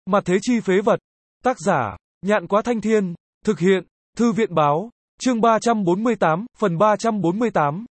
Mặt thế chi phế vật. Tác giả, Nhạn Quá Thanh Thiên. Thực hiện, Thư viện Báo. Chương 348, phần 348.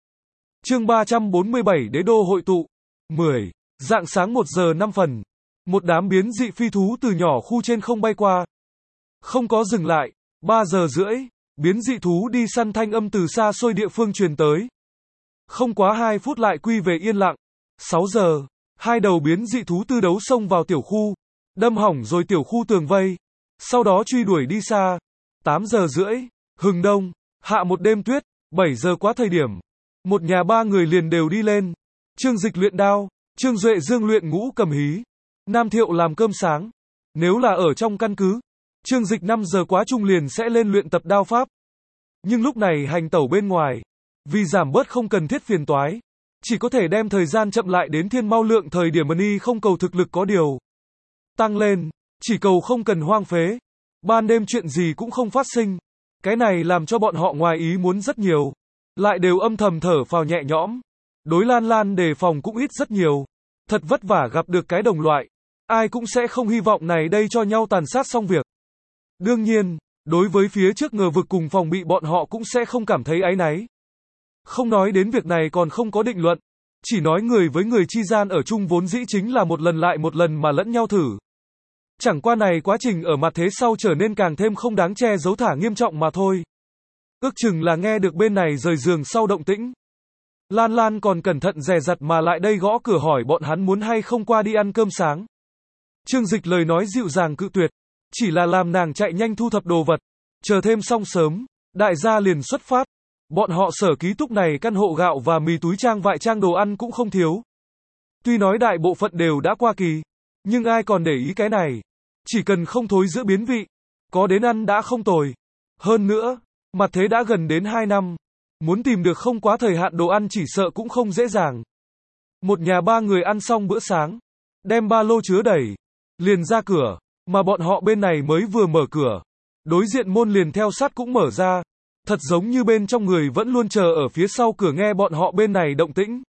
Chương 347 Đế đô hội tụ. 10. Rạng sáng 1 giờ 5 phần. Một đám biến dị phi thú từ nhỏ khu trên không bay qua. Không có dừng lại. 3 giờ rưỡi, biến dị thú đi săn thanh âm từ xa xôi địa phương truyền tới. Không quá 2 phút lại quy về yên lặng. 6 giờ, hai đầu biến dị thú tư đấu xông vào tiểu khu, đâm hỏng rồi tiểu khu tường vây, sau đó truy đuổi đi xa. 8 giờ rưỡi, hừng đông, hạ một đêm tuyết. 7 giờ quá thời điểm, một nhà 3 người liền đều đi lên. Trương Dịch luyện đao, Trương Duệ Dương luyện ngũ cầm hí, Nam Thiệu làm cơm sáng. Nếu là ở trong căn cứ, Trương Dịch 5 giờ quá trung liền sẽ lên luyện tập đao pháp. Nhưng lúc này hành tẩu bên ngoài, vì giảm bớt không cần thiết phiền toái, chỉ có thể đem thời gian chậm lại đến thiên mau lượng thời điểm money không cầu thực lực có điều tăng lên, chỉ cầu không cần hoang phế. Ban đêm chuyện gì cũng không phát sinh. Cái này làm cho bọn họ ngoài ý muốn rất nhiều, lại đều âm thầm thở phào nhẹ nhõm. Đối Lan Lan đề phòng cũng ít rất nhiều. Thật vất vả gặp được cái đồng loại, ai cũng sẽ không hy vọng này đây cho nhau tàn sát xong việc. Đương nhiên, đối với phía trước ngờ vực cùng phòng bị bọn họ cũng sẽ không cảm thấy áy náy. Không nói đến việc này còn không có định luận, chỉ nói người với người chi gian ở chung vốn dĩ chính là một lần lại một lần mà lẫn nhau thử. Chẳng qua này quá trình ở mặt thế sau trở nên càng thêm không đáng che giấu thả nghiêm trọng mà thôi. Ước chừng là nghe được bên này rời giường sau động tĩnh. Lan Lan còn cẩn thận dè dặt mà lại đây gõ cửa hỏi bọn hắn muốn hay không qua đi ăn cơm sáng. Trương Dịch lời nói dịu dàng cự tuyệt, chỉ là làm nàng chạy nhanh thu thập đồ vật, chờ thêm xong sớm, đại gia liền xuất phát. Bọn họ sở ký túc này căn hộ gạo và mì túi trang vại trang đồ ăn cũng không thiếu. Tuy nói đại bộ phận đều đã qua kỳ, nhưng ai còn để ý cái này. Chỉ cần không thối giữa biến vị, có đến ăn đã không tồi. Hơn nữa, mặt thế đã gần đến 2 năm, muốn tìm được không quá thời hạn đồ ăn chỉ sợ cũng không dễ dàng. Một nhà 3 người ăn xong bữa sáng, đem ba lô chứa đầy, liền ra cửa, mà bọn họ bên này mới vừa mở cửa, đối diện môn liền theo sát cũng mở ra. Thật giống như bên trong người vẫn luôn chờ ở phía sau cửa nghe bọn họ bên này động tĩnh.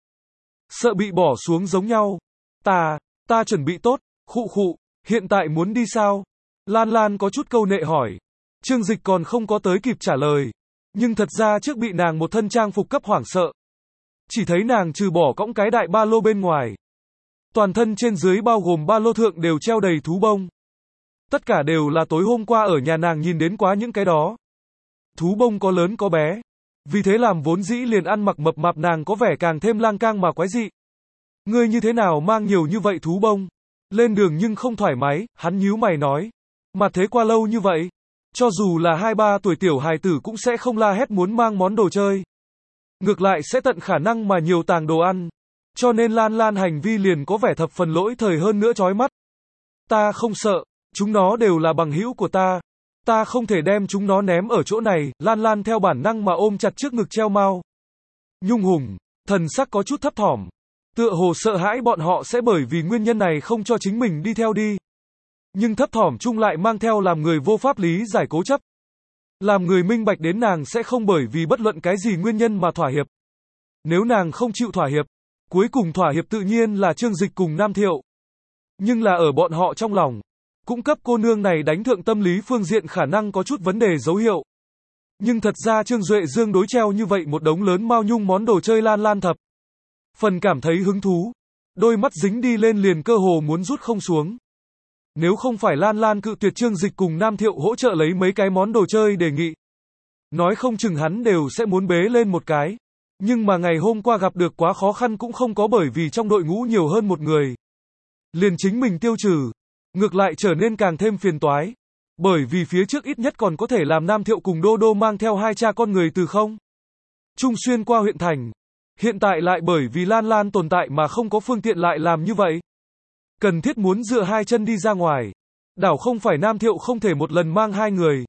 Sợ bị bỏ xuống giống nhau. Ta chuẩn bị tốt, khụ, hiện tại muốn đi sao? Lan Lan có chút câu nệ hỏi. Trương Dịch còn không có tới kịp trả lời. Nhưng thật ra trước bị nàng một thân trang phục cấp hoảng sợ. Chỉ thấy nàng trừ bỏ cõng cái đại ba lô bên ngoài. Toàn thân trên dưới bao gồm ba lô thượng đều treo đầy thú bông. Tất cả đều là tối hôm qua ở nhà nàng nhìn đến quá những cái đó. Thú bông có lớn có bé, vì thế làm vốn dĩ liền ăn mặc mập mạp nàng có vẻ càng thêm lang cang mà quái dị. Ngươi như thế nào mang nhiều như vậy thú bông? Lên đường nhưng không thoải mái, hắn nhíu mày nói. Mà thế qua lâu như vậy, cho dù là 2-3 tuổi tiểu hài tử cũng sẽ không la hét muốn mang món đồ chơi. Ngược lại sẽ tận khả năng mà nhiều tàng đồ ăn. Cho nên Lan Lan hành vi liền có vẻ thập phần lỗi thời hơn nữa chói mắt. Ta không sợ, chúng nó đều là bằng hữu của ta. Ta không thể đem chúng nó ném ở chỗ này. Lan Lan theo bản năng mà ôm chặt trước ngực treo mao. Nhung hùng, thần sắc có chút thấp thỏm. Tựa hồ sợ hãi bọn họ sẽ bởi vì nguyên nhân này không cho chính mình đi theo đi. Nhưng thấp thỏm chung lại mang theo làm người vô pháp lý giải cố chấp. Làm người minh bạch đến nàng sẽ không bởi vì bất luận cái gì nguyên nhân mà thỏa hiệp. Nếu nàng không chịu thỏa hiệp, cuối cùng thỏa hiệp tự nhiên là Trương Dịch cùng Nam Thiệu. Nhưng là ở bọn họ trong lòng, cung cấp cô nương này đánh thượng tâm lý phương diện khả năng có chút vấn đề dấu hiệu. Nhưng thật ra Trương Duệ Dương đối treo như vậy một đống lớn mao nhung món đồ chơi Lan Lan thập phần cảm thấy hứng thú, đôi mắt dính đi lên liền cơ hồ muốn rút không xuống. Nếu không phải Lan Lan cự tuyệt Trương Dịch cùng Nam Thiệu hỗ trợ lấy mấy cái món đồ chơi đề nghị, nói không chừng hắn đều sẽ muốn bế lên một cái. Nhưng mà ngày hôm qua gặp được quá khó khăn cũng không có bởi vì trong đội ngũ nhiều hơn một người, liền chính mình tiêu trừ. Ngược lại trở nên càng thêm phiền toái. Bởi vì phía trước ít nhất còn có thể làm Nam Thiệu cùng Đô Đô mang theo 2 cha con người từ không Trung xuyên qua huyện thành. Hiện tại lại bởi vì Lan Lan tồn tại mà không có phương tiện lại làm như vậy. Cần thiết muốn dựa 2 chân đi ra ngoài. Đảo không phải Nam Thiệu không thể một lần mang 2 người.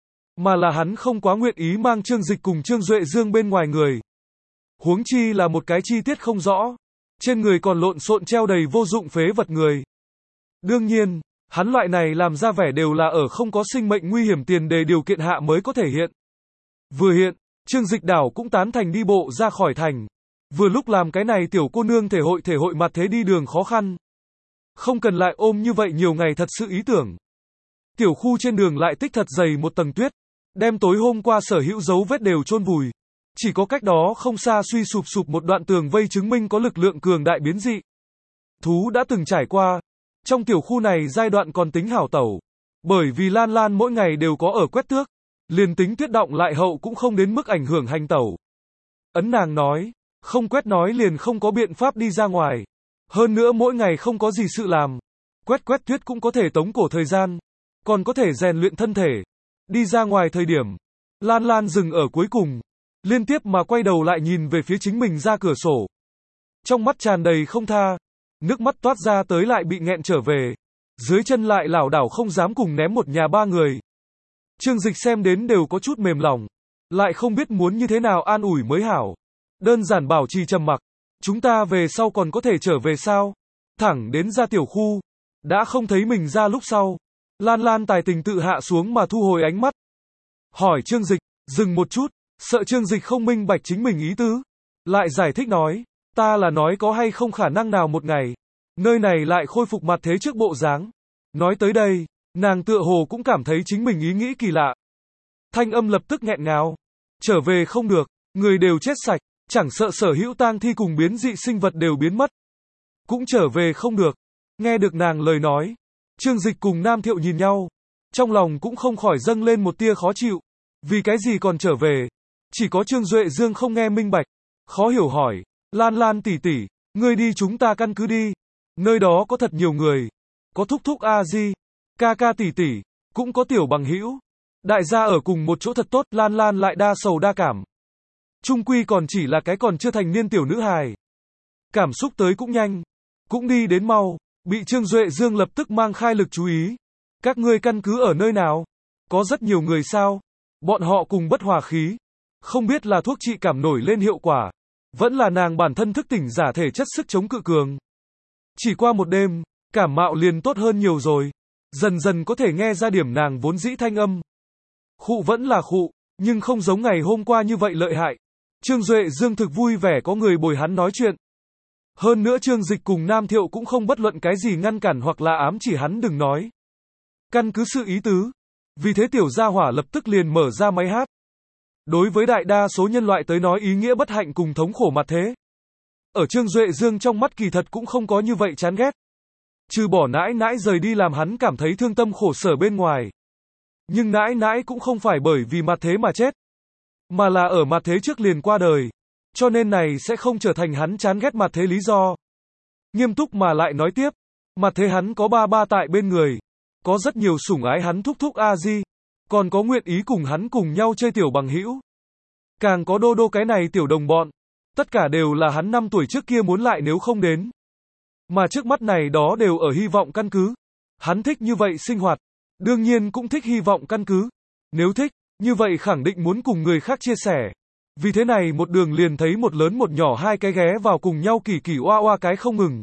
Mà là hắn không quá nguyện ý mang Trương Dịch cùng Trương Duệ Dương bên ngoài người. Huống chi là một cái chi tiết không rõ. Trên người còn lộn xộn treo đầy vô dụng phế vật người. Đương nhiên, hắn loại này làm ra vẻ đều là ở không có sinh mệnh nguy hiểm tiền đề điều kiện hạ mới có thể hiện. Vừa hiện, Trương Dịch đảo cũng tán thành đi bộ ra khỏi thành. Vừa lúc làm cái này tiểu cô nương thể hội mặt thế đi đường khó khăn. Không cần lại ôm như vậy nhiều ngày thật sự ý tưởng. Tiểu khu trên đường lại tích thật dày một tầng tuyết, đem tối hôm qua sở hữu dấu vết đều chôn vùi. Chỉ có cách đó không xa suy sụp sụp một đoạn tường vây chứng minh có lực lượng cường đại biến dị. Thú đã từng trải qua. Trong tiểu khu này giai đoạn còn tính hảo tẩu. Bởi vì Lan Lan mỗi ngày đều có ở quét tước. Liền tính tuyết động lại hậu cũng không đến mức ảnh hưởng hành tẩu. Ấn nàng nói, không quét nói liền không có biện pháp đi ra ngoài. Hơn nữa mỗi ngày không có gì sự làm. Quét tuyết cũng có thể tống cổ thời gian. Còn có thể rèn luyện thân thể. Đi ra ngoài thời điểm. Lan Lan dừng ở cuối cùng. Liên tiếp mà quay đầu lại nhìn về phía chính mình ra cửa sổ. Trong mắt tràn đầy không tha. Nước mắt toát ra tới lại bị nghẹn trở về. Dưới chân lại lảo đảo không dám cùng ném một nhà ba người. Trương Dịch xem đến đều có chút mềm lòng. Lại không biết muốn như thế nào an ủi mới hảo. Đơn giản bảo trì trầm mặc. Chúng ta về sau còn có thể trở về sao? Thẳng đến ra tiểu khu. Đã không thấy mình ra lúc sau. Lan Lan tài tình tự hạ xuống mà thu hồi ánh mắt. Hỏi Trương Dịch, dừng một chút. Sợ Trương Dịch không minh bạch chính mình ý tứ. Lại giải thích nói. Ta là nói có hay không khả năng nào một ngày. Nơi này lại khôi phục mặt thế trước bộ dáng. Nói tới đây. Nàng tựa hồ cũng cảm thấy chính mình ý nghĩ kỳ lạ. Thanh âm lập tức nghẹn ngào. Trở về không được. Người đều chết sạch. Chẳng sợ sở hữu tang thi cùng biến dị sinh vật đều biến mất. Cũng trở về không được. Nghe được nàng lời nói. Trương Dịch cùng Nam Thiệu nhìn nhau. Trong lòng cũng không khỏi dâng lên một tia khó chịu. Vì cái gì còn trở về? Chỉ có Trương Duệ Dương không nghe minh bạch. Khó hiểu hỏi. Lan Lan tỷ tỷ, ngươi đi chúng ta căn cứ đi. Nơi đó có thật nhiều người. Có thúc thúc A Di, ca ca tỷ tỷ, cũng có tiểu bằng hữu. Đại gia ở cùng một chỗ thật tốt. Lan Lan lại đa sầu đa cảm. Trung quy còn chỉ là cái còn chưa thành niên tiểu nữ hài. Cảm xúc tới cũng nhanh. Cũng đi đến mau. Bị Trương Duệ Dương lập tức mang khai lực chú ý. Các ngươi căn cứ ở nơi nào? Có rất nhiều người sao? Bọn họ cùng bất hòa khí. Không biết là thuốc trị cảm nổi lên hiệu quả. Vẫn là nàng bản thân thức tỉnh giả thể chất sức chống cự cường. Chỉ qua một đêm, cảm mạo liền tốt hơn nhiều rồi. Dần dần có thể nghe ra điểm nàng vốn dĩ thanh âm. Khụ vẫn là khụ, nhưng không giống ngày hôm qua như vậy lợi hại. Trương Duệ Dương thực vui vẻ có người bồi hắn nói chuyện. Hơn nữa Trương Dịch cùng Nam Thiệu cũng không bất luận cái gì ngăn cản hoặc là ám chỉ hắn đừng nói. Căn cứ sự ý tứ. Vì thế tiểu gia hỏa lập tức liền mở ra máy hát. Đối với đại đa số nhân loại tới nói ý nghĩa bất hạnh cùng thống khổ mặt thế. Ở Trương Duệ Dương trong mắt kỳ thật cũng không có như vậy chán ghét. Trừ bỏ nãi nãi rời đi làm hắn cảm thấy thương tâm khổ sở bên ngoài. Nhưng nãi nãi cũng không phải bởi vì mặt thế mà chết. Mà là ở mặt thế trước liền qua đời. Cho nên này sẽ không trở thành hắn chán ghét mặt thế lý do. Nghiêm túc mà lại nói tiếp. Mặt thế hắn có ba tại bên người. Có rất nhiều sủng ái hắn thúc thúc A Di. Còn có nguyện ý cùng hắn cùng nhau chơi tiểu bằng hữu. Càng có đô đô cái này tiểu đồng bọn. Tất cả đều là hắn 5 tuổi trước kia muốn lại nếu không đến. Mà trước mắt này đó đều ở hy vọng căn cứ. Hắn thích như vậy sinh hoạt. Đương nhiên cũng thích hy vọng căn cứ. Nếu thích, như vậy khẳng định muốn cùng người khác chia sẻ. Vì thế này một đường liền thấy một lớn một nhỏ hai cái ghé vào cùng nhau kỳ kỳ oa oa cái không ngừng.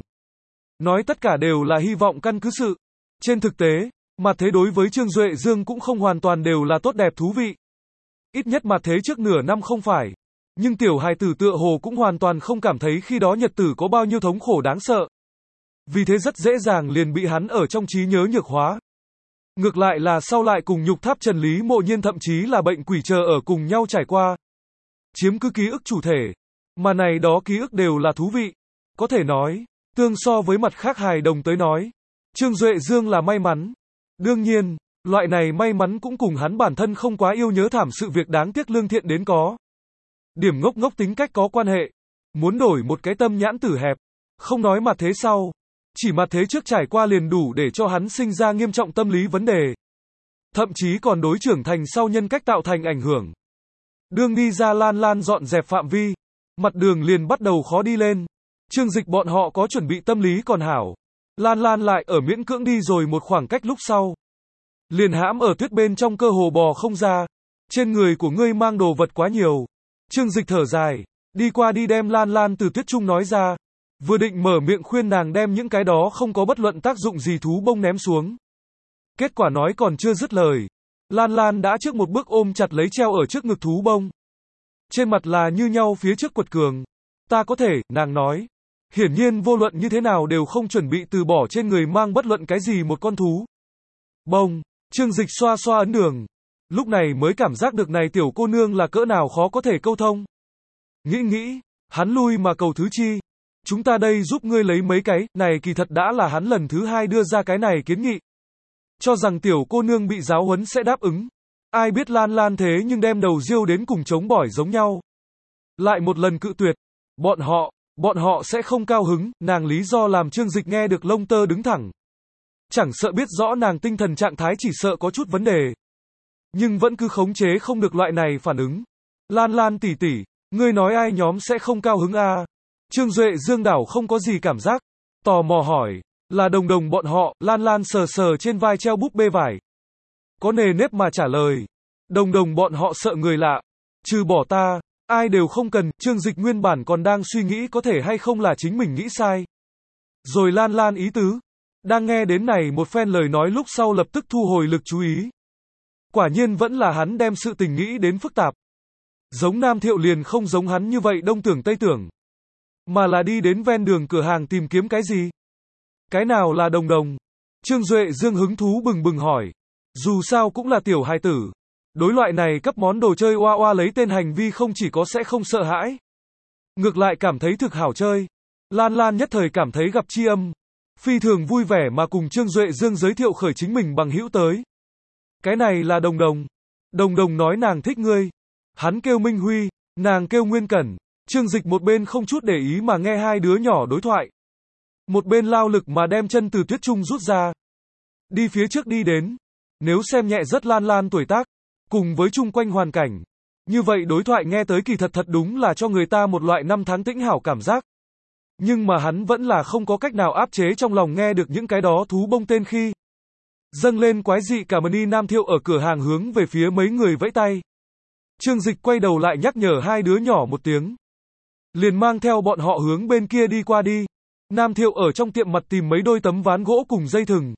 Nói tất cả đều là hy vọng căn cứ sự. Trên thực tế, mặt thế đối với Trương Duệ Dương cũng không hoàn toàn đều là tốt đẹp thú vị. Ít nhất mặt thế trước nửa năm không phải. Nhưng tiểu hài tử tựa hồ cũng hoàn toàn không cảm thấy khi đó nhật tử có bao nhiêu thống khổ đáng sợ. Vì thế rất dễ dàng liền bị hắn ở trong trí nhớ nhược hóa. Ngược lại là sau lại cùng nhục tháp Trần Lý Mộ Nhiên thậm chí là bệnh quỷ chờ ở cùng nhau trải qua. Chiếm cứ ký ức chủ thể. Mà này đó ký ức đều là thú vị. Có thể nói, tương so với mặt khác hài đồng tới nói. Trương Duệ Dương là may mắn. Đương nhiên, loại này may mắn cũng cùng hắn bản thân không quá yêu nhớ thảm sự việc đáng tiếc lương thiện đến có. Điểm ngốc ngốc tính cách có quan hệ. Muốn đổi một cái tâm nhãn tử hẹp. Không nói mặt thế sau. Chỉ mặt thế trước trải qua liền đủ để cho hắn sinh ra nghiêm trọng tâm lý vấn đề. Thậm chí còn đối trưởng thành sau nhân cách tạo thành ảnh hưởng. Đường đi ra Lan Lan dọn dẹp phạm vi. Mặt đường liền bắt đầu khó đi lên. Trương Dịch bọn họ có chuẩn bị tâm lý còn hảo. Lan Lan lại ở miễn cưỡng đi rồi một khoảng cách lúc sau. Liền hãm ở tuyết bên trong cơ hồ bò không ra. Trên người của ngươi mang đồ vật quá nhiều. Trương Dịch thở dài. Đi qua đi đem Lan Lan từ tuyết trung nói ra. Vừa định mở miệng khuyên nàng đem những cái đó không có bất luận tác dụng gì thú bông ném xuống. Kết quả nói còn chưa dứt lời. Lan Lan đã trước một bước ôm chặt lấy treo ở trước ngực thú bông. Trên mặt là như nhau phía trước quật cường. Ta có thể, nàng nói. Hiển nhiên vô luận như thế nào đều không chuẩn bị từ bỏ trên người mang bất luận cái gì một con thú. Bông, Trương Dịch xoa xoa ấn đường. Lúc này mới cảm giác được này tiểu cô nương là cỡ nào khó có thể câu thông. Nghĩ, hắn lui mà cầu thứ chi. Chúng ta đây giúp ngươi lấy mấy cái, này kỳ thật đã là hắn lần thứ 2 đưa ra cái này kiến nghị. Cho rằng tiểu cô nương bị giáo huấn sẽ đáp ứng. Ai biết Lan Lan thế nhưng đem đầu riêu đến cùng chống bỏi giống nhau. Lại một lần cự tuyệt. Bọn họ sẽ không cao hứng, nàng lý do làm Trương Dịch nghe được lông tơ đứng thẳng. Chẳng sợ biết rõ nàng tinh thần trạng thái chỉ sợ có chút vấn đề. Nhưng vẫn cứ khống chế không được loại này phản ứng. Lan Lan tỷ tỷ, ngươi nói ai nhóm sẽ không cao hứng à? Trương Duệ Dương đảo không có gì cảm giác. Tò mò hỏi, là Đồng bọn họ, Lan Lan sờ sờ trên vai treo búp bê vải. Có nề nếp mà trả lời. Đồng bọn họ sợ người lạ. Trừ bỏ ta, ai đều không cần, Trương Dịch nguyên bản còn đang suy nghĩ có thể hay không là chính mình nghĩ sai. Rồi Lan Lan ý tứ. Đang nghe đến này một phen lời nói lúc sau lập tức thu hồi lực chú ý. Quả nhiên vẫn là hắn đem sự tình nghĩ đến phức tạp. Giống Nam Thiệu liền không giống hắn như vậy đông tưởng tây tưởng. Mà là đi đến ven đường cửa hàng tìm kiếm cái gì? Cái nào là Đồng? Trương Duệ Dương hứng thú bừng bừng hỏi. Dù sao cũng là tiểu hài tử. Đối loại này cấp món đồ chơi oa oa lấy tên hành vi không chỉ có sẽ không sợ hãi. Ngược lại cảm thấy thực hảo chơi. Lan Lan nhất thời cảm thấy gặp tri âm. Phi thường vui vẻ mà cùng Trương Duệ Dương giới thiệu khởi chính mình bằng hữu tới. Cái này là Đồng. Đồng nói nàng thích ngươi. Hắn kêu Minh Huy, nàng kêu Nguyên Cẩn. Trương Dịch một bên không chút để ý mà nghe hai đứa nhỏ đối thoại. Một bên lao lực mà đem chân từ tuyết trung rút ra. Đi phía trước đi đến. Nếu xem nhẹ rất Lan Lan tuổi tác, cùng với chung quanh hoàn cảnh. Như vậy đối thoại nghe tới kỳ thật đúng là cho người ta một loại năm tháng tĩnh hảo cảm giác. Nhưng mà hắn vẫn là không có cách nào áp chế trong lòng nghe được những cái đó thú bông tên khi. Dâng lên quái dị cả mani Nam Thiệu ở cửa hàng hướng về phía mấy người vẫy tay. Trương Dịch quay đầu lại nhắc nhở hai đứa nhỏ một tiếng. Liền mang theo bọn họ hướng bên kia đi qua đi. Nam Thiệu ở trong tiệm mặt tìm mấy đôi tấm ván gỗ cùng dây thừng.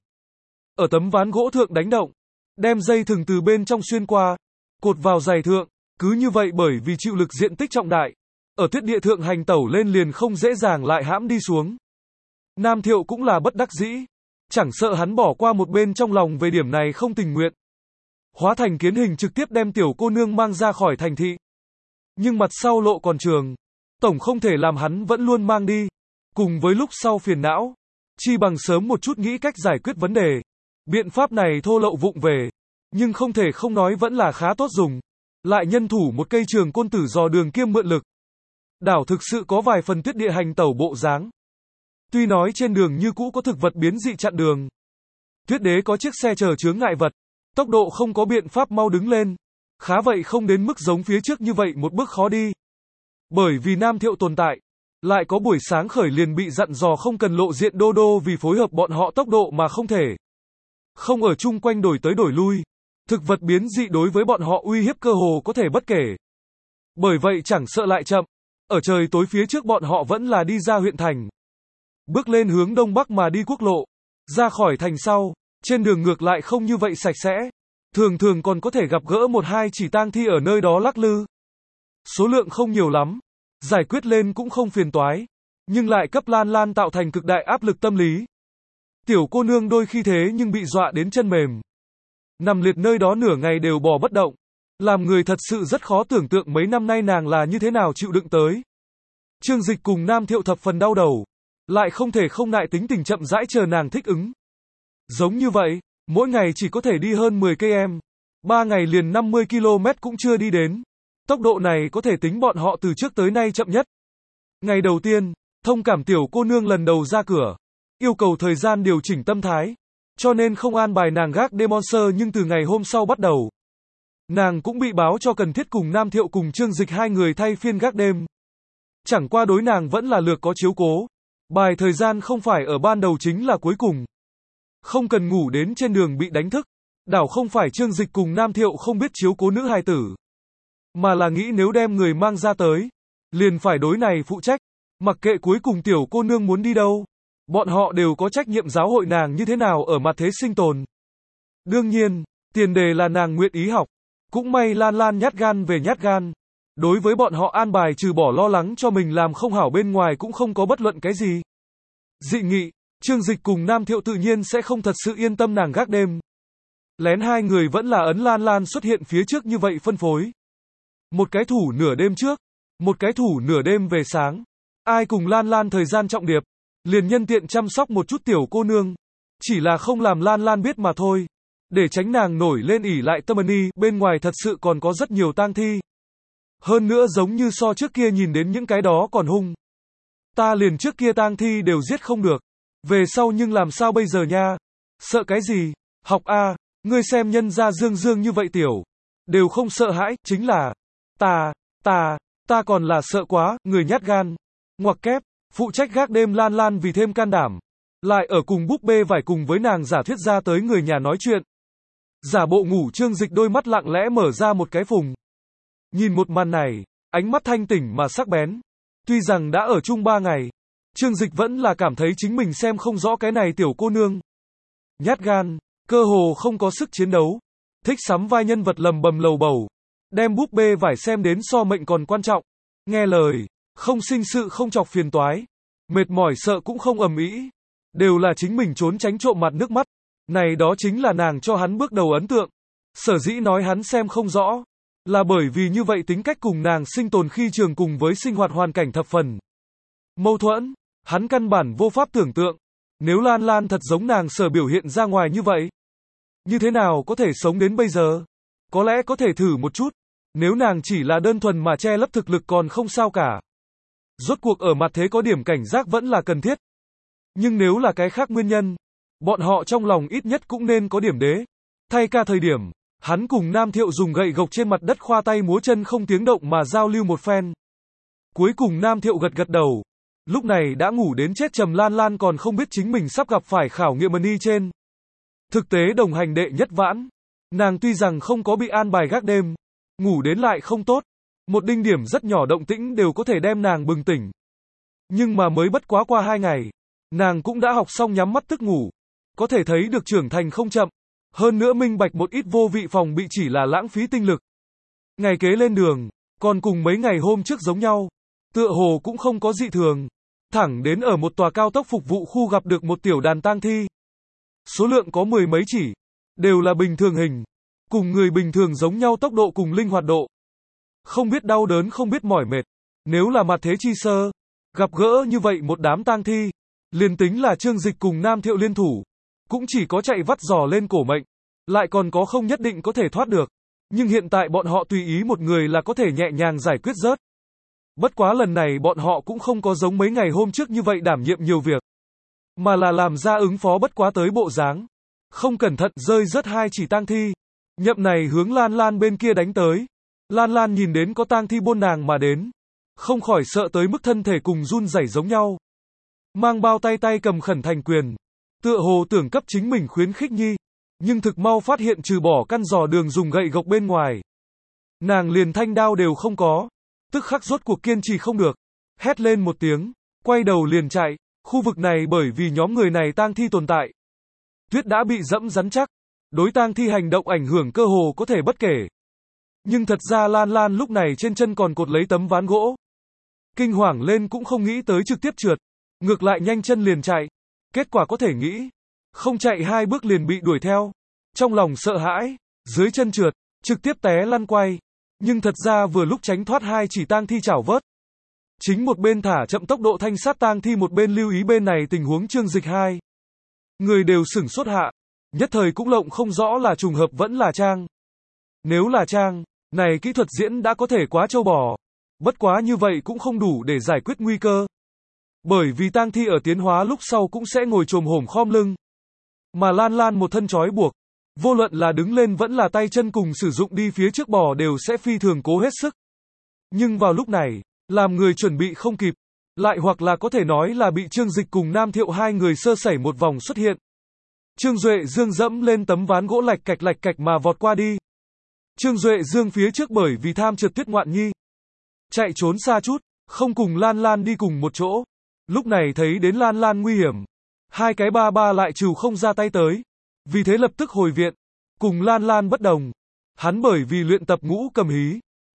Ở tấm ván gỗ thượng đánh động. Đem dây thừng từ bên trong xuyên qua. Cột vào giày thượng. Cứ như vậy bởi vì chịu lực diện tích trọng đại. Ở tuyết địa thượng hành tẩu lên liền không dễ dàng lại hãm đi xuống. Nam Thiệu cũng là bất đắc dĩ. Chẳng sợ hắn bỏ qua một bên trong lòng về điểm này không tình nguyện. Hóa thành kiến hình trực tiếp đem tiểu cô nương mang ra khỏi thành thị. Nhưng mặt sau lộ còn trường. Tổng không thể làm hắn vẫn luôn mang đi. Cùng với lúc sau phiền não. Chi bằng sớm một chút nghĩ cách giải quyết vấn đề. Biện pháp này thô lậu vụng về. Nhưng không thể không nói vẫn là khá tốt dùng. Lại nhân thủ một cây trường côn tử dò đường kiêm mượn lực. Đảo thực sự có vài phần tuyết địa hành tẩu bộ dáng. Tuy nói trên đường như cũ có thực vật biến dị chặn đường. Tuyết đế có chiếc xe chở chướng ngại vật. Tốc độ không có biện pháp mau đứng lên. Khá vậy không đến mức giống phía trước như vậy một bước khó đi. Bởi vì Nam Thiệu tồn tại. Lại có buổi sáng khởi liền bị dặn dò không cần lộ diện đô đô vì phối hợp bọn họ tốc độ mà không thể. Không ở chung quanh đổi tới đổi lui. Thực vật biến dị đối với bọn họ uy hiếp cơ hồ có thể bất kể. Bởi vậy chẳng sợ lại chậm. Ở trời tối phía trước bọn họ vẫn là đi ra huyện thành. Bước lên hướng đông bắc mà đi quốc lộ. Ra khỏi thành sau. Trên đường ngược lại không như vậy sạch sẽ. Thường còn có thể gặp gỡ một hai chỉ tang thi ở nơi đó lắc lư. Số lượng không nhiều lắm. Giải quyết lên cũng không phiền toái. Nhưng lại cấp Lan Lan tạo thành cực đại áp lực tâm lý. Tiểu cô nương đôi khi thế nhưng bị dọa đến chân mềm. Nằm liệt nơi đó nửa ngày đều bò bất động. Làm người thật sự rất khó tưởng tượng mấy năm nay nàng là như thế nào chịu đựng tới. Trương Dịch cùng Nam Thiệu thập phần đau đầu. Lại không thể không nại tính tình chậm rãi chờ nàng thích ứng. Giống như vậy, mỗi ngày chỉ có thể đi hơn 10 km. 3 ngày liền 50 km cũng chưa đi đến. Tốc độ này có thể tính bọn họ từ trước tới nay chậm nhất. Ngày đầu tiên, thông cảm tiểu cô nương lần đầu ra cửa. Yêu cầu thời gian điều chỉnh tâm thái. Cho nên không an bài nàng gác đêm monster nhưng từ ngày hôm sau bắt đầu. Nàng cũng bị báo cho cần thiết cùng Nam Thiệu cùng Trương Dịch hai người thay phiên gác đêm. Chẳng qua đối nàng vẫn là lược có chiếu cố. Bài thời gian không phải ở ban đầu chính là cuối cùng. Không cần ngủ đến trên đường bị đánh thức. Đảo không phải Trương Dịch cùng Nam Thiệu không biết chiếu cố nữ hài tử. Mà là nghĩ nếu đem người mang ra tới. Liền phải đối này phụ trách. Mặc kệ cuối cùng tiểu cô nương muốn đi đâu. Bọn họ đều có trách nhiệm giáo hội nàng như thế nào ở mặt thế sinh tồn. Đương nhiên, tiền đề là nàng nguyện ý học. Cũng may Lan Lan nhát gan về nhát gan. Đối với bọn họ an bài trừ bỏ lo lắng cho mình làm không hảo bên ngoài cũng không có bất luận cái gì. Dị nghị, Trương Dịch cùng Nam Thiệu tự nhiên sẽ không thật sự yên tâm nàng gác đêm. Lén hai người vẫn là ấn Lan Lan xuất hiện phía trước như vậy phân phối. Một cái thủ nửa đêm trước, một cái thủ nửa đêm về sáng. Ai cùng Lan Lan thời gian trọng điệp, liền nhân tiện chăm sóc một chút tiểu cô nương. Chỉ là không làm Lan Lan biết mà thôi. Để tránh nàng nổi lên ỉ lại tâm ni, bên ngoài thật sự còn có rất nhiều tang thi. Hơn nữa giống như so trước kia nhìn đến những cái đó còn hung. Ta liền trước kia tang thi đều giết không được. Về sau nhưng làm sao bây giờ nha? Sợ cái gì? Học A, ngươi xem nhân gia Dương Dương như vậy tiểu. Đều không sợ hãi, chính là. Ta còn là sợ quá, người nhát gan. Ngoặc kép, phụ trách gác đêm Lan Lan vì thêm can đảm. Lại ở cùng búp bê vải cùng với nàng giả thuyết ra tới người nhà nói chuyện. Giả bộ ngủ Trương Dịch đôi mắt lặng lẽ mở ra một cái phùng. Nhìn một màn này, ánh mắt thanh tỉnh mà sắc bén. Tuy rằng đã ở chung 3 ngày, Trương Dịch vẫn là cảm thấy chính mình xem không rõ cái này tiểu cô nương. Nhát gan, cơ hồ không có sức chiến đấu, thích sắm vai nhân vật lầm bầm lầu bầu, đem búp bê vải xem đến so mệnh còn quan trọng, nghe lời, không sinh sự không chọc phiền toái, mệt mỏi sợ cũng không ầm ĩ, đều là chính mình trốn tránh trộm mặt nước mắt. Này đó chính là nàng cho hắn bước đầu ấn tượng. Sở dĩ nói hắn xem không rõ, là bởi vì như vậy tính cách cùng nàng sinh tồn khi trường cùng với sinh hoạt hoàn cảnh thập phần mâu thuẫn, hắn căn bản vô pháp tưởng tượng, nếu Lan Lan thật giống nàng sở biểu hiện ra ngoài như vậy, như thế nào có thể sống đến bây giờ? Có lẽ có thể thử một chút, nếu nàng chỉ là đơn thuần mà che lấp thực lực còn không sao cả. Rốt cuộc ở mặt thế có điểm cảnh giác vẫn là cần thiết. Nhưng nếu là cái khác nguyên nhân, bọn họ trong lòng ít nhất cũng nên có điểm đế. Thay ca thời điểm, hắn cùng Nam Thiệu dùng gậy gộc trên mặt đất khoa tay múa chân không tiếng động mà giao lưu một phen. Cuối cùng Nam Thiệu gật gật đầu. Lúc này đã ngủ đến chết trầm Lan Lan còn không biết chính mình sắp gặp phải khảo nghiệm ni trên. Thực tế đồng hành đệ nhất vãn. Nàng tuy rằng không có bị an bài gác đêm, ngủ đến lại không tốt. Một đinh điểm rất nhỏ động tĩnh đều có thể đem nàng bừng tỉnh. Nhưng mà mới bất quá qua 2 ngày, nàng cũng đã học xong nhắm mắt tức ngủ. Có thể thấy được trưởng thành không chậm. Hơn nữa minh bạch một ít vô vị phòng bị chỉ là lãng phí tinh lực. Ngày kế lên đường, còn cùng mấy ngày hôm trước giống nhau. Tựa hồ cũng không có dị thường. Thẳng đến ở một tòa cao tốc phục vụ khu gặp được một tiểu đàn tang thi. Số lượng có 10 mấy chỉ. Đều là bình thường hình. Cùng người bình thường giống nhau tốc độ cùng linh hoạt độ. Không biết đau đớn không biết mỏi mệt. Nếu là mặt thế chi sơ, gặp gỡ như vậy một đám tang thi, liền tính là Trương Dịch cùng Nam Thiệu liên thủ, cũng chỉ có chạy vắt giò lên cổ mệnh, lại còn có không nhất định có thể thoát được. Nhưng hiện tại bọn họ tùy ý một người là có thể nhẹ nhàng giải quyết rớt. Bất quá lần này bọn họ cũng không có giống mấy ngày hôm trước như vậy đảm nhiệm nhiều việc, mà là làm ra ứng phó bất quá tới bộ dáng. Không cẩn thận rơi rớt 2 chỉ tang thi. Nhậm này hướng Lan Lan bên kia đánh tới. Lan Lan nhìn đến có tang thi buôn nàng mà đến, không khỏi sợ tới mức thân thể cùng run rẩy giống nhau. Mang bao tay tay cầm khẩn thành quyền, tựa hồ tưởng cấp chính mình khuyến khích nhi, nhưng thực mau phát hiện trừ bỏ căn giò đường dùng gậy gộc bên ngoài, nàng liền thanh đao đều không có, tức khắc rốt cuộc kiên trì không được, hét lên một tiếng, quay đầu liền chạy. Khu vực này bởi vì nhóm người này tang thi tồn tại, tuyết đã bị dẫm rắn chắc, đối tang thi hành động ảnh hưởng cơ hồ có thể bất kể. Nhưng thật ra Lan Lan lúc này trên chân còn cột lấy tấm ván gỗ. Kinh hoàng lên cũng không nghĩ tới trực tiếp trượt, ngược lại nhanh chân liền chạy. Kết quả có thể nghĩ, không chạy 2 bước liền bị đuổi theo. Trong lòng sợ hãi, dưới chân trượt, trực tiếp té lăn quay. Nhưng thật ra vừa lúc tránh thoát 2 chỉ tang thi chảo vớt. Chính một bên thả chậm tốc độ thanh sát tang thi một bên lưu ý bên này tình huống Trương Dịch 2. Người đều sửng sốt hạ, nhất thời cũng lộng không rõ là trùng hợp vẫn là trang. Nếu là trang, này kỹ thuật diễn đã có thể quá trâu bò. Bất quá như vậy cũng không đủ để giải quyết nguy cơ. Bởi vì tang thi ở tiến hóa lúc sau cũng sẽ ngồi chồm hổm khom lưng. Mà Lan Lan một thân trói buộc, vô luận là đứng lên vẫn là tay chân cùng sử dụng đi phía trước bò đều sẽ phi thường cố hết sức. Nhưng vào lúc này, làm người chuẩn bị không kịp, lại hoặc là có thể nói là bị Trương Dịch cùng Nam Thiệu 2 người sơ sẩy một vòng xuất hiện. Trương Duệ Dương dẫm lên tấm ván gỗ lạch cạch mà vọt qua đi. Trương Duệ Dương phía trước bởi vì tham trượt tuyết ngoạn nhi, chạy trốn xa chút, không cùng Lan Lan đi cùng một chỗ. Lúc này thấy đến Lan Lan nguy hiểm, 2 cái ba lại trừ không ra tay tới. Vì thế lập tức hồi viện. Cùng Lan Lan bất đồng, hắn bởi vì luyện tập ngũ cầm hí,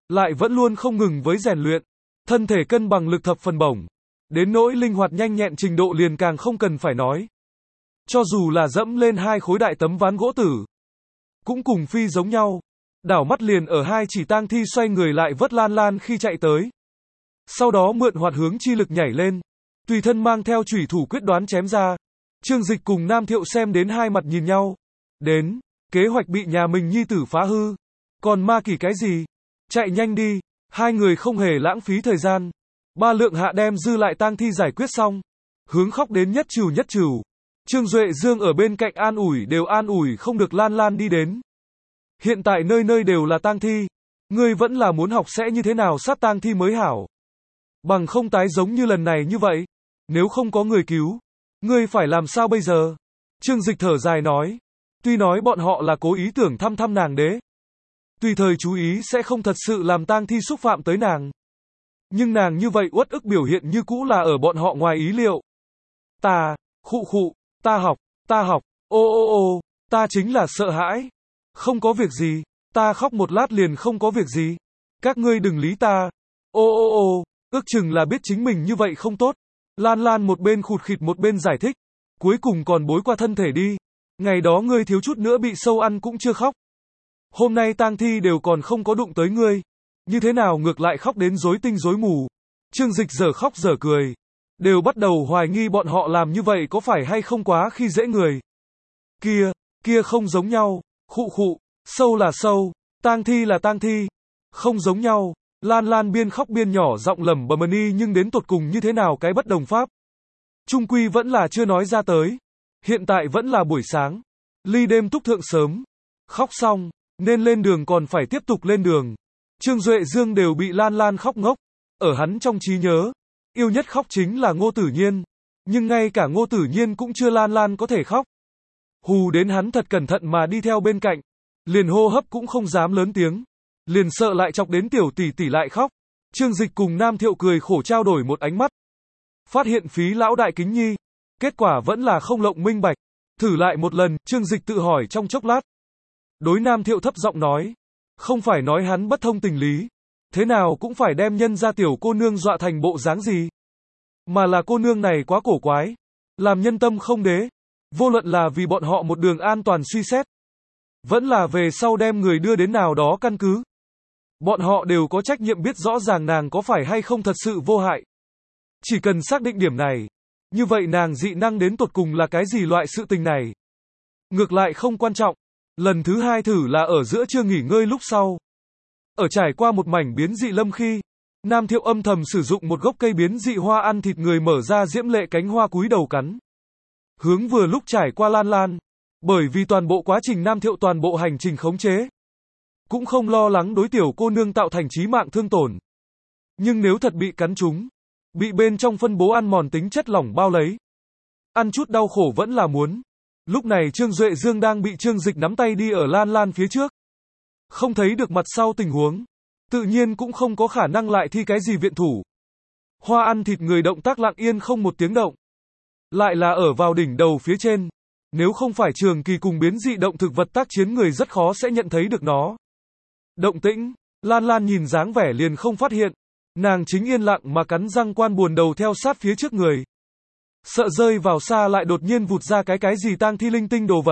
lại vẫn luôn không ngừng với rèn luyện. Thân thể cân bằng lực thập phần bổng. Đến nỗi linh hoạt nhanh nhẹn trình độ liền càng không cần phải nói. Cho dù là dẫm lên hai khối đại tấm ván gỗ tử, cũng cùng phi giống nhau. Đảo mắt liền ở hai chỉ tang thi xoay người lại vớt Lan Lan khi chạy tới. Sau đó mượn hoạt hướng chi lực nhảy lên, tùy thân mang theo chủy thủ quyết đoán chém ra. Trương Dịch cùng Nam Thiệu xem đến hai mặt nhìn nhau. Đến, kế hoạch bị nhà mình nhi tử phá hư. Còn ma kỳ cái gì? Chạy nhanh đi. Hai người không hề lãng phí thời gian. Ba lượng hạ đem dư lại tang thi giải quyết xong. Hướng khóc đến nhất trừu. Trương Duệ Dương ở bên cạnh an ủi đều an ủi không được Lan Lan đi đến. Hiện tại nơi nơi đều là tang thi. Ngươi vẫn là muốn học sẽ như thế nào sát tang thi mới hảo. Bằng không tái giống như lần này như vậy. Nếu không có người cứu, ngươi phải làm sao bây giờ? Trương Dịch thở dài nói. Tuy nói bọn họ là cố ý tưởng thăm thăm nàng đế. Tùy thời chú ý sẽ không thật sự làm tang thi xúc phạm tới nàng. Nhưng nàng như vậy uất ức biểu hiện như cũ là ở bọn họ ngoài ý liệu. Khụ, ta học, ô, ta chính là sợ hãi. Không có việc gì, ta khóc một lát liền không có việc gì. Các ngươi đừng lý ta. Ô, ước chừng là biết chính mình như vậy không tốt. Lan Lan một bên khụt khịt một bên giải thích. Cuối cùng còn bối qua thân thể đi. Ngày đó ngươi thiếu chút nữa bị sâu ăn cũng chưa khóc. Hôm nay tang thi đều còn không có đụng tới ngươi. Như thế nào ngược lại khóc đến rối tinh rối mù. Trương Dịch dở khóc dở cười. Đều bắt đầu hoài nghi bọn họ làm như vậy có phải hay không quá khi dễ người. Kia không giống nhau. Khụ, sâu là sâu. Tang thi là tang thi. Không giống nhau. Lan Lan biên khóc biên nhỏ giọng lẩm bẩm nhưng đến tột cùng như thế nào cái bất đồng pháp. Trung quy vẫn là chưa nói ra tới. Hiện tại vẫn là buổi sáng. Ly đêm túc thượng sớm. Khóc xong, nên lên đường còn phải tiếp tục lên đường. Trương Duệ Dương đều bị Lan Lan khóc ngốc. Ở hắn trong trí nhớ, yêu nhất khóc chính là Ngô Tử Nhiên. Nhưng ngay cả Ngô Tử Nhiên cũng chưa Lan Lan có thể khóc. Hù đến hắn thật cẩn thận mà đi theo bên cạnh. Liền hô hấp cũng không dám lớn tiếng. Liền sợ lại chọc đến tiểu tỷ tỷ lại khóc. Trương Dịch cùng Nam Thiệu cười khổ trao đổi một ánh mắt. Phát hiện phí lão đại kính nhi. Kết quả vẫn là không lộng minh bạch. Thử lại một lần, Trương Dịch tự hỏi trong chốc lát. Đối Nam Thiệu thấp giọng nói. Không phải nói hắn bất thông tình lý. Thế nào cũng phải đem nhân ra tiểu cô nương dọa thành bộ dáng gì. Mà là cô nương này quá cổ quái. Làm nhân tâm không đế. Vô luận là vì bọn họ một đường an toàn suy xét. Vẫn là về sau đem người đưa đến nào đó căn cứ. Bọn họ đều có trách nhiệm biết rõ ràng nàng có phải hay không thật sự vô hại. Chỉ cần xác định điểm này. Như vậy nàng dị năng đến tột cùng là cái gì loại sự tình này. Ngược lại không quan trọng. Lần thứ hai thử là ở giữa trưa nghỉ ngơi lúc sau. Ở trải qua một mảnh biến dị lâm khi, Nam Thiệu âm thầm sử dụng một gốc cây biến dị hoa ăn thịt người mở ra diễm lệ cánh hoa cúi đầu cắn. Hướng vừa lúc trải qua Lan Lan. Bởi vì toàn bộ quá trình Nam Thiệu toàn bộ hành trình khống chế. Cũng không lo lắng đối tiểu cô nương tạo thành chí mạng thương tổn. Nhưng nếu thật bị cắn trúng, bị bên trong phân bố ăn mòn tính chất lỏng bao lấy. Ăn chút đau khổ vẫn là muốn. Lúc này Trương Duệ Dương đang bị Trương Dịch nắm tay đi ở Lan Lan phía trước. Không thấy được mặt sau tình huống. Tự nhiên cũng không có khả năng lại thi cái gì viện thủ. Hoa ăn thịt người động tác lặng yên không một tiếng động. Lại là ở vào đỉnh đầu phía trên. Nếu không phải trường kỳ cùng biến dị động thực vật tác chiến người rất khó sẽ nhận thấy được nó. Động tĩnh, Lan Lan nhìn dáng vẻ liền không phát hiện. Nàng chính yên lặng mà cắn răng quan buồn đầu theo sát phía trước người. Sợ rơi vào xa lại đột nhiên vụt ra cái gì tang thi linh tinh đồ vật.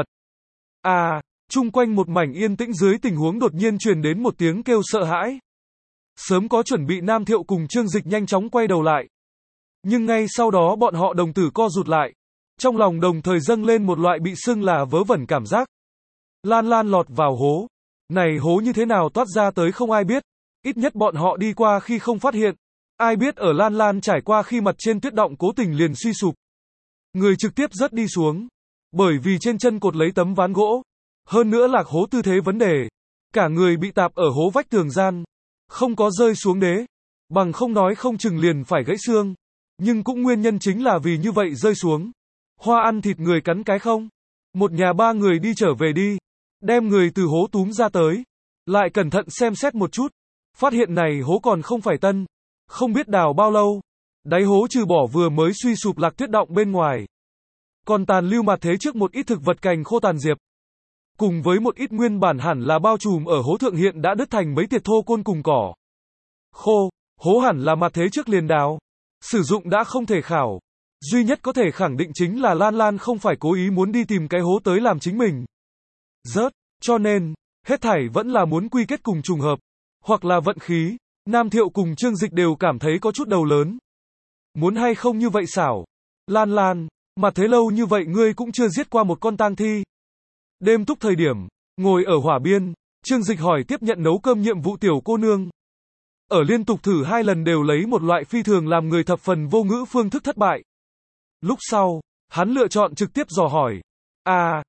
Chung quanh một mảnh yên tĩnh dưới tình huống đột nhiên truyền đến một tiếng kêu sợ hãi. Sớm có chuẩn bị Nam Thiệu cùng Trương Dịch nhanh chóng quay đầu lại. Nhưng ngay sau đó bọn họ đồng tử co rụt lại. Trong lòng đồng thời dâng lên một loại bị sưng là vớ vẩn cảm giác. Lan Lan lọt vào hố. Này hố như thế nào toát ra tới không ai biết. Ít nhất bọn họ đi qua khi không phát hiện. Ai biết ở Lan Lan trải qua khi mặt trên tuyết động cố tình liền suy sụp. Người trực tiếp rớt đi xuống. Bởi vì trên chân cột lấy tấm ván gỗ. Hơn nữa lạc hố tư thế vấn đề. Cả người bị tạp ở hố vách tường gian. Không có rơi xuống đế. Bằng không nói không chừng liền phải gãy xương. Nhưng cũng nguyên nhân chính là vì như vậy rơi xuống. Hoa ăn thịt người cắn cái không. Một nhà ba người đi trở về đi. Đem người từ hố túm ra tới. Lại cẩn thận xem xét một chút. Phát hiện này hố còn không phải tân. Không biết đào bao lâu. Đáy hố trừ bỏ vừa mới suy sụp lạc tuyết động bên ngoài. Còn tàn lưu mặt thế trước một ít thực vật cành khô tàn diệp. Cùng với một ít nguyên bản hẳn là bao trùm ở hố thượng hiện đã đứt thành mấy tiệt thô côn cùng cỏ. khô, hố hẳn là mặt thế trước liền đào. Sử dụng đã không thể khảo. Duy nhất có thể khẳng định chính là Lan Lan không phải cố ý muốn đi tìm cái hố tới làm chính mình. Rớt, cho nên, hết thảy vẫn là muốn quy kết cùng trùng hợp, hoặc là vận khí. Nam Thiệu cùng Trương Dịch đều cảm thấy có chút đầu lớn. Muốn hay không như vậy xảo. Lan Lan, mà thế lâu như vậy ngươi cũng chưa giết qua một con tang thi. Đêm túc thời điểm, ngồi ở hỏa biên, Trương Dịch hỏi tiếp nhận nấu cơm nhiệm vụ tiểu cô nương. Ở liên tục thử 2 lần đều lấy một loại phi thường làm người thập phần vô ngữ phương thức thất bại. Lúc sau, hắn lựa chọn trực tiếp dò hỏi. À,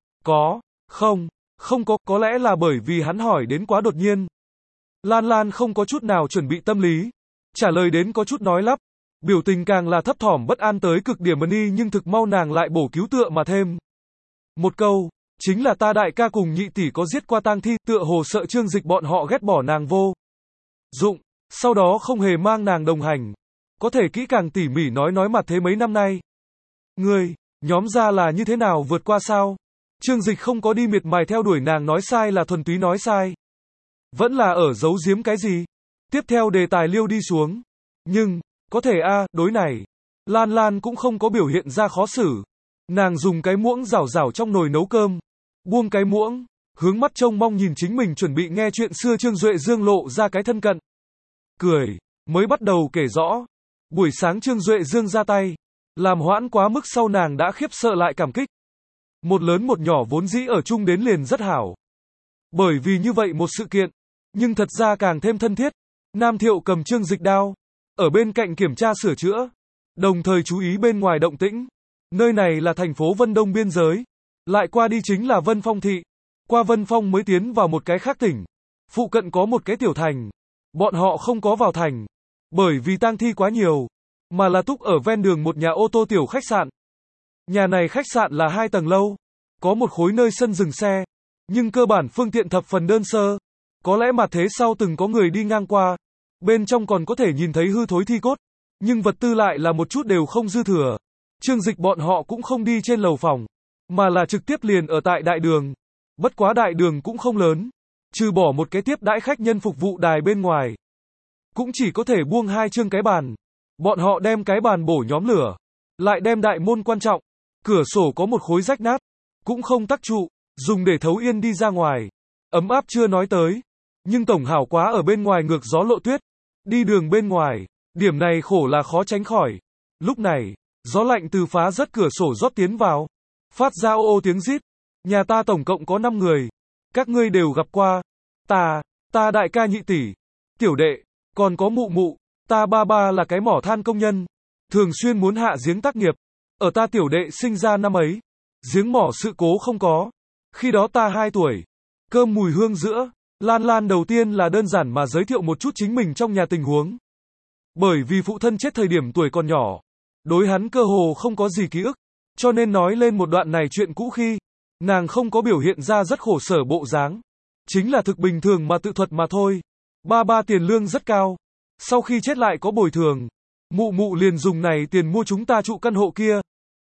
không có lẽ là bởi vì hắn hỏi đến quá đột nhiên. Lan Lan không có chút nào chuẩn bị tâm lý. Trả lời đến có chút nói lắp. Biểu tình càng là thấp thỏm bất an tới cực điểm y nhưng thực mau nàng lại bổ cứu tựa mà thêm. Một câu, chính là ta đại ca cùng nhị tỷ có giết qua tang thi, tựa hồ sợ Trương Dịch bọn họ ghét bỏ nàng vô dụng, sau đó không hề mang nàng đồng hành. Có thể kỹ càng tỉ mỉ nói mặt thế mấy năm nay. Ngươi, nhóm ra là như thế nào vượt qua sao? Trương Dịch không có đi miệt mài theo đuổi nàng nói sai là thuần túy nói sai. Vẫn là ở giấu giếm cái gì? Tiếp theo đề tài liêu đi xuống. Nhưng, có thể đối này. Lan Lan cũng không có biểu hiện ra khó xử. Nàng dùng cái muỗng rảo trong nồi nấu cơm. Buông cái muỗng, hướng mắt trông mong nhìn chính mình chuẩn bị nghe chuyện xưa Trương Duệ Dương lộ ra cái thân cận. Cười, mới bắt đầu kể rõ. Buổi sáng Trương Duệ Dương ra tay. Làm hoãn quá mức sau nàng đã khiếp sợ lại cảm kích. Một lớn một nhỏ vốn dĩ ở chung đến liền rất hảo. Bởi vì như vậy một sự kiện, nhưng thật ra càng thêm thân thiết. Nam Thiệu cầm Trương Dịch đao, ở bên cạnh kiểm tra sửa chữa, đồng thời chú ý bên ngoài động tĩnh. Nơi này là thành phố Vân Đông biên giới, lại qua đi chính là Vân Phong thị, qua Vân Phong mới tiến vào một cái khác tỉnh. Phụ cận có một cái tiểu thành, bọn họ không có vào thành, bởi vì tang thi quá nhiều, mà là túc ở ven đường một nhà ô tô tiểu khách sạn. Nhà này khách sạn là 2 tầng lâu, có một khối nơi sân dừng xe, nhưng cơ bản phương tiện thập phần đơn sơ. Có lẽ mà thế sau từng có người đi ngang qua, bên trong còn có thể nhìn thấy hư thối thi cốt, nhưng vật tư lại là một chút đều không dư thừa. Trương Dịch bọn họ cũng không đi trên lầu phòng, mà là trực tiếp liền ở tại đại đường. Bất quá đại đường cũng không lớn, trừ bỏ một cái tiếp đãi khách nhân phục vụ đài bên ngoài, cũng chỉ có thể buông 2 chương cái bàn. Bọn họ đem cái bàn bổ nhóm lửa, lại đem đại môn quan trọng, cửa sổ có một khối rách nát, cũng không tắc trụ, dùng để thấu yên đi ra ngoài. Ấm áp chưa nói tới, nhưng tổng hảo quá ở bên ngoài ngược gió lộ tuyết. Đi đường bên ngoài, điểm này khổ là khó tránh khỏi. Lúc này, gió lạnh từ phá rất cửa sổ rót tiến vào, phát ra ô ô tiếng rít. Nhà ta tổng cộng có 5 người, các ngươi đều gặp qua. Ta đại ca nhị tỷ, tiểu đệ, còn có mụ mụ, ta ba ba là cái mỏ than công nhân, thường xuyên muốn hạ giếng tác nghiệp. Ở ta tiểu đệ sinh ra năm ấy, giếng mỏ sự cố không có. Khi đó ta 2 tuổi, cơm mùi hương giữa. Lan Lan đầu tiên là đơn giản mà giới thiệu một chút chính mình trong nhà tình huống. Bởi vì phụ thân chết thời điểm tuổi còn nhỏ, đối hắn cơ hồ không có gì ký ức, cho nên nói lên một đoạn này chuyện cũ khi, nàng không có biểu hiện ra rất khổ sở bộ dáng. Chính là thực bình thường mà tự thuật mà thôi. Ba tiền lương rất cao. Sau khi chết lại có bồi thường. Mụ liền dùng này tiền mua chúng ta trụ căn hộ kia.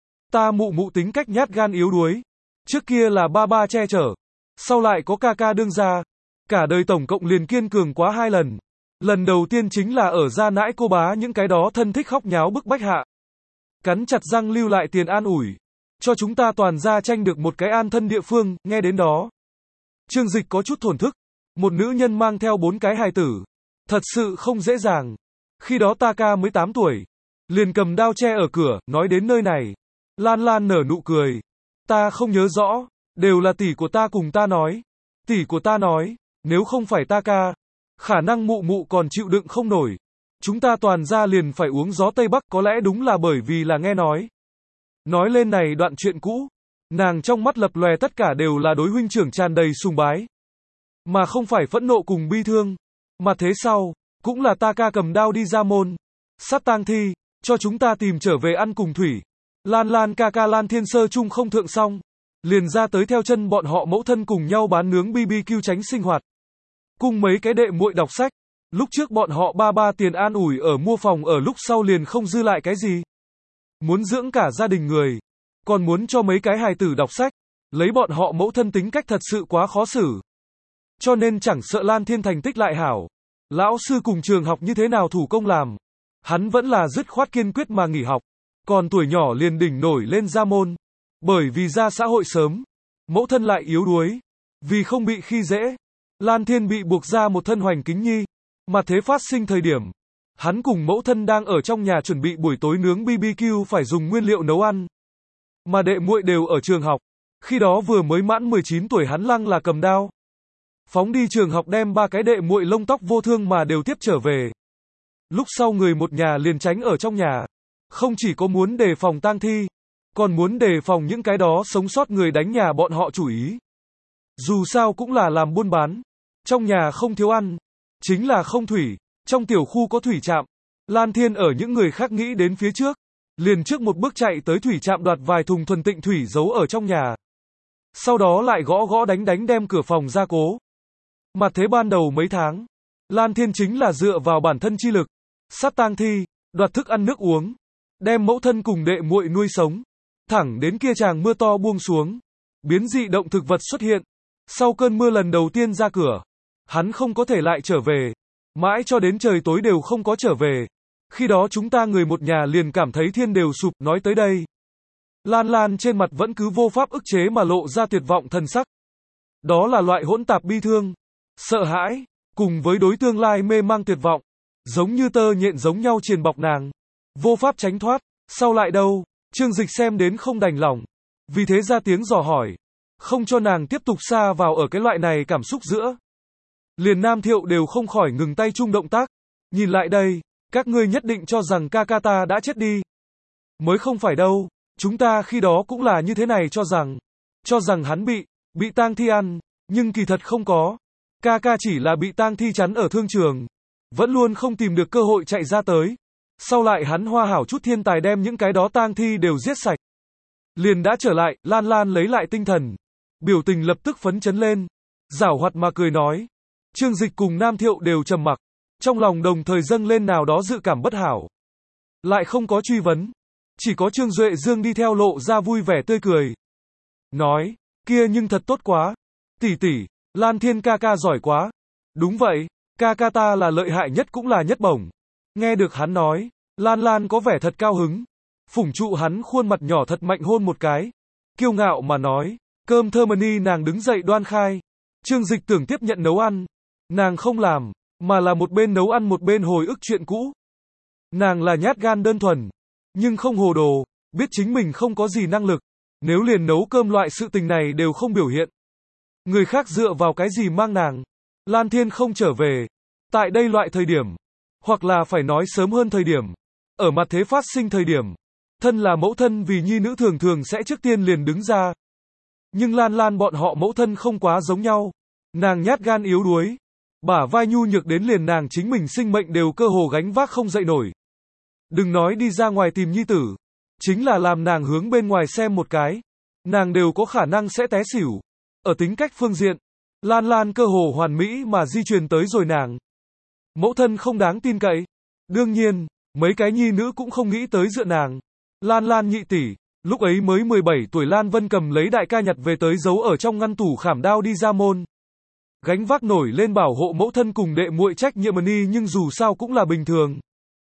Ta mụ tính cách nhát gan yếu đuối. Trước kia là ba che chở. Sau lại có ca đương ra. Cả đời tổng cộng liền kiên cường quá 2 lần. Lần đầu tiên chính là ở gia nãi cô bá những cái đó thân thích khóc nháo bức bách hạ. Cắn chặt răng lưu lại tiền an ủi. Cho chúng ta toàn ra tranh được một cái an thân địa phương, nghe đến đó. Trương Dịch có chút thổn thức. Một nữ nhân mang theo 4 cái hài tử. Thật sự không dễ dàng. Khi đó ta ca mới 8 tuổi. Liền cầm đao che ở cửa, nói đến nơi này. Lan Lan nở nụ cười. Ta không nhớ rõ. Đều là tỷ của ta cùng ta nói. Tỷ của ta nói, nếu không phải ta ca, khả năng mụ còn chịu đựng không nổi. Chúng ta toàn ra liền phải uống gió Tây Bắc, có lẽ đúng là bởi vì là nghe nói. Nói lên này đoạn chuyện cũ, nàng trong mắt lập lòe tất cả đều là đối huynh trưởng tràn đầy sùng bái. Mà không phải phẫn nộ cùng bi thương. Mà thế sau, cũng là ta ca cầm đao đi ra môn. Sát tang thi, cho chúng ta tìm trở về ăn cùng thủy. Lan ca Lan Thiên Sơ chung không thượng xong. Liền ra tới theo chân bọn họ mẫu thân cùng nhau bán nướng BBQ tránh sinh hoạt. Cùng mấy cái đệ muội đọc sách. Lúc trước bọn họ ba tiền an ủi ở mua phòng ở lúc sau liền không dư lại cái gì. Muốn dưỡng cả gia đình người. Còn muốn cho mấy cái hài tử đọc sách. Lấy bọn họ mẫu thân tính cách thật sự quá khó xử. Cho nên chẳng sợ Lan Thiên thành tích lại hảo. Lão sư cùng trường học như thế nào thủ công làm. Hắn vẫn là dứt khoát kiên quyết mà nghỉ học. Còn tuổi nhỏ liền đỉnh nổi lên ra môn. Bởi vì ra xã hội sớm, mẫu thân lại yếu đuối. Vì không bị khi dễ, Lan Thiên bị buộc ra một thân hoành kính nhi. Mà thế phát sinh thời điểm, hắn cùng mẫu thân đang ở trong nhà chuẩn bị buổi tối nướng BBQ phải dùng nguyên liệu nấu ăn. Mà đệ muội đều ở trường học. Khi đó vừa mới mãn 19 tuổi hắn lăng là cầm đao. Phóng đi trường học đem ba cái đệ muội lông tóc vô thương mà đều tiếp trở về. Lúc sau người một nhà liền tránh ở trong nhà. Không chỉ có muốn đề phòng tang thi, còn muốn đề phòng những cái đó sống sót người đánh nhà bọn họ chủ ý. Dù sao cũng là làm buôn bán. Trong nhà không thiếu ăn. Chính là không thủy. Trong tiểu khu có thủy trạm. Lan Thiên ở những người khác nghĩ đến phía trước. Liền trước một bước chạy tới thủy trạm đoạt vài thùng thuần tịnh thủy giấu ở trong nhà. Sau đó lại gõ gõ đánh đánh đem cửa phòng ra cố. Mà thế ban đầu mấy tháng, Lan Thiên chính là dựa vào bản thân chi lực, sát tang thi, đoạt thức ăn nước uống, đem mẫu thân cùng đệ muội nuôi sống, thẳng đến kia tràng mưa to buông xuống, biến dị động thực vật xuất hiện. Sau cơn mưa lần đầu tiên ra cửa, hắn không có thể lại trở về, mãi cho đến trời tối đều không có trở về. Khi đó chúng ta người một nhà liền cảm thấy thiên đều sụp. Nói tới đây, Lan Lan trên mặt vẫn cứ vô pháp ức chế mà lộ ra tuyệt vọng thần sắc. Đó là loại hỗn tạp bi thương, sợ hãi, cùng với đối tương lai mê mang tuyệt vọng, giống như tơ nhện giống nhau triền bọc nàng, vô pháp tránh thoát. Sau lại đâu, Trương Dịch xem đến không đành lòng, vì thế ra tiếng dò hỏi, không cho nàng tiếp tục sa vào ở cái loại này cảm xúc giữa. Liền Nam Thiệu đều không khỏi ngừng tay chung động tác, nhìn lại đây, các ngươi nhất định cho rằng ca ca ta đã chết đi. Mới không phải đâu, chúng ta khi đó cũng là như thế này cho rằng hắn bị tang thi ăn, nhưng kỳ thật không có. Ca ca chỉ là bị tang thi chắn ở thương trường, vẫn luôn không tìm được cơ hội chạy ra tới. Sau lại hắn hoa hảo chút thiên tài đem những cái đó tang thi đều giết sạch. Liền đã trở lại. Lan Lan lấy lại tinh thần, biểu tình lập tức phấn chấn lên, giảo hoạt mà cười nói. Trương Dịch cùng Nam Thiệu đều trầm mặc, trong lòng đồng thời dâng lên nào đó dự cảm bất hảo. Lại không có truy vấn, chỉ có Trương Duệ Dương đi theo lộ ra vui vẻ tươi cười. Nói, kia nhưng thật tốt quá. Tỷ tỷ, Lan Thiên ca ca giỏi quá. Đúng vậy, ca ca ta là lợi hại nhất cũng là nhất bổng. Nghe được hắn nói, Lan Lan có vẻ thật cao hứng. Phủng trụ hắn khuôn mặt nhỏ thật mạnh hôn một cái. Kiêu ngạo mà nói, cơm Thermony nàng đứng dậy đoan khai. Trương Dịch tưởng tiếp nhận nấu ăn. Nàng không làm, mà là một bên nấu ăn một bên hồi ức chuyện cũ. Nàng là nhát gan đơn thuần, nhưng không hồ đồ, biết chính mình không có gì năng lực. Nếu liền nấu cơm loại sự tình này đều không biểu hiện, người khác dựa vào cái gì mang nàng. Lan Thiên không trở về. Tại đây loại thời điểm, hoặc là phải nói sớm hơn thời điểm, ở mặt thế phát sinh thời điểm, thân là mẫu thân vì nhi nữ thường thường sẽ trước tiên liền đứng ra. Nhưng Lan Lan bọn họ mẫu thân không quá giống nhau. Nàng nhát gan yếu đuối, bả vai nhu nhược đến liền nàng chính mình sinh mệnh đều cơ hồ gánh vác không dậy nổi. Đừng nói đi ra ngoài tìm nhi tử, chính là làm nàng hướng bên ngoài xem một cái, nàng đều có khả năng sẽ té xỉu. Ở tính cách phương diện, Lan Lan cơ hồ hoàn mỹ mà di truyền tới rồi nàng. Mẫu thân không đáng tin cậy. Đương nhiên, mấy cái nhi nữ cũng không nghĩ tới dựa nàng. Lan Lan nhị tỷ, lúc ấy mới 17 tuổi Lan Vân cầm lấy đại ca nhặt về tới giấu ở trong ngăn tủ khảm đao đi ra môn. Gánh vác nổi lên bảo hộ mẫu thân cùng đệ muội trách nhiệm ni, nhưng dù sao cũng là bình thường.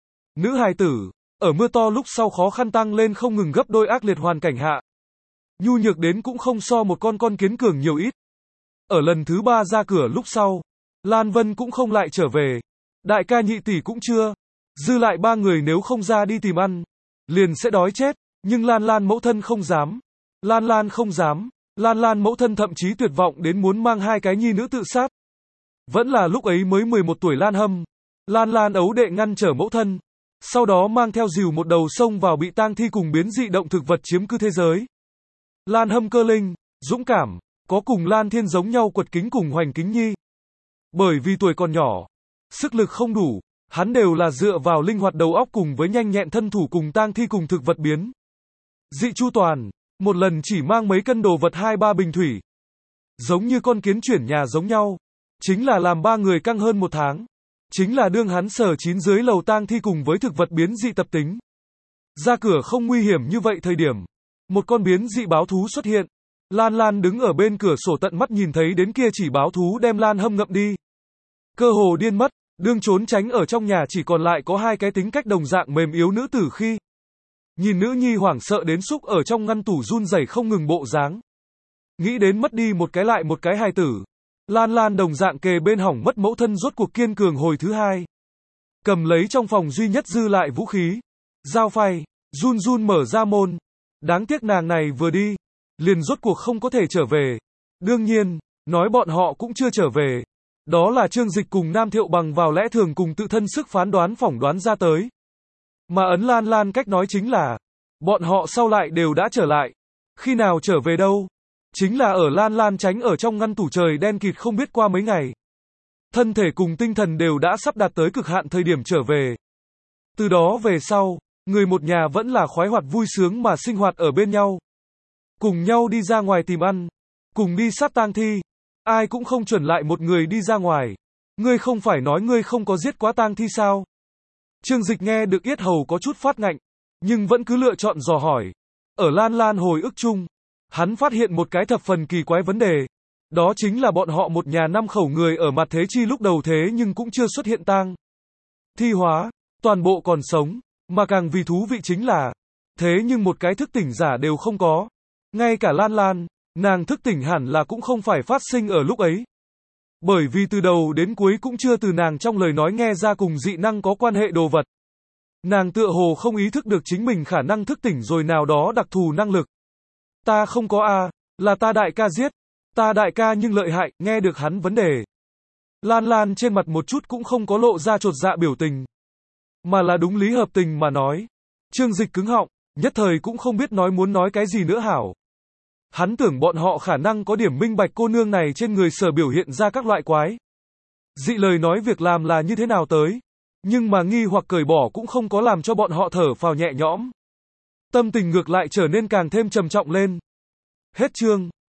Nữ hài tử, ở mưa to lúc sau khó khăn tăng lên không ngừng gấp đôi ác liệt hoàn cảnh hạ. Nhu nhược đến cũng không so một con kiến cường nhiều ít. Ở lần thứ 3 ra cửa lúc sau, Lan Vân cũng không lại trở về. Đại ca nhị tỷ cũng chưa. Dư lại ba người nếu không ra đi tìm ăn, liền sẽ đói chết. Nhưng Lan Lan mẫu thân không dám. Lan Lan không dám. Lan Lan mẫu thân thậm chí tuyệt vọng đến muốn mang hai cái nhi nữ tự sát. Vẫn là lúc ấy mới 11 tuổi Lan Hâm. Lan Lan ấu đệ ngăn trở mẫu thân. Sau đó mang theo rìu một đầu sông vào bị tang thi cùng biến dị động thực vật chiếm cứ thế giới. Lan Hâm cơ linh, dũng cảm, có cùng Lan Thiên giống nhau quật kính cùng hoành kính nhi. Bởi vì tuổi còn nhỏ, sức lực không đủ, hắn đều là dựa vào linh hoạt đầu óc cùng với nhanh nhẹn thân thủ cùng tang thi cùng thực vật biến dị chu toàn, một lần chỉ mang mấy cân đồ vật 2-3 bình thủy. Giống như con kiến chuyển nhà giống nhau, chính là làm ba người căng hơn một tháng. Chính là đương hắn sở chín dưới lầu tang thi cùng với thực vật biến dị tập tính. Ra cửa không nguy hiểm như vậy thời điểm, một con biến dị báo thú xuất hiện. Lan Lan đứng ở bên cửa sổ tận mắt nhìn thấy đến kia chỉ báo thú đem Lan Hâm ngậm đi. Cơ hồ điên mất, Đương trốn tránh ở trong nhà chỉ còn lại có hai cái tính cách đồng dạng mềm yếu nữ tử khi nhìn nữ nhi hoảng sợ đến xúc ở trong ngăn tủ run rẩy không ngừng bộ dáng. Nghĩ đến mất đi một cái lại một cái hài tử. Lan Lan đồng dạng kề bên hỏng mất mẫu thân rốt cuộc kiên cường hồi thứ hai. Cầm lấy trong phòng duy nhất dư lại vũ khí. Dao phay, run run mở ra môn. Đáng tiếc nàng này vừa đi. Liền rốt cuộc không có thể trở về. Đương nhiên, nói bọn họ cũng chưa trở về. Đó là Trương Dịch cùng Nam Thiệu bằng vào lẽ thường cùng tự thân sức phán đoán phỏng đoán ra tới. Mà ấn Lan Lan cách nói chính là, bọn họ sau lại đều đã trở lại. Khi nào trở về đâu? Chính là ở Lan Lan tránh ở trong ngăn tủ trời đen kịt không biết qua mấy ngày. Thân thể cùng tinh thần đều đã sắp đạt tới cực hạn thời điểm trở về. Từ đó về sau, người một nhà vẫn là khoái hoạt vui sướng mà sinh hoạt ở bên nhau. Cùng nhau đi ra ngoài tìm ăn, cùng đi sát tang thi. Ai cũng không chuẩn lại một người đi ra ngoài. Ngươi không phải nói ngươi không có giết quá tang thi sao? Trương Dịch nghe được yết hầu có chút phát ngạnh, nhưng vẫn cứ lựa chọn dò hỏi. Ở Lan Lan hồi ức chung, hắn phát hiện một cái thập phần kỳ quái vấn đề. Đó chính là bọn họ một nhà 5 khẩu người ở mặt thế chi lúc đầu thế nhưng cũng chưa xuất hiện tang thi hóa, toàn bộ còn sống, mà càng vì thú vị chính là, thế nhưng một cái thức tỉnh giả đều không có. Ngay cả Lan Lan, nàng thức tỉnh hẳn là cũng không phải phát sinh ở lúc ấy. Bởi vì từ đầu đến cuối cũng chưa từ nàng trong lời nói nghe ra cùng dị năng có quan hệ đồ vật. Nàng tựa hồ không ý thức được chính mình khả năng thức tỉnh rồi nào đó đặc thù năng lực. Ta không có a, là ta đại ca giết. Ta đại ca nhưng lợi hại, nghe được hắn vấn đề. Lan Lan trên mặt một chút cũng không có lộ ra chột dạ biểu tình. Mà là đúng lý hợp tình mà nói. Trương Dịch cứng họng, nhất thời cũng không biết muốn nói cái gì nữa hảo. Hắn tưởng bọn họ khả năng có điểm minh bạch cô nương này trên người sở biểu hiện ra các loại quái dị lời nói việc làm là như thế nào tới. Nhưng mà nghi hoặc cởi bỏ cũng không có làm cho bọn họ thở phào nhẹ nhõm. Tâm tình ngược lại trở nên càng thêm trầm trọng lên. Hết chương.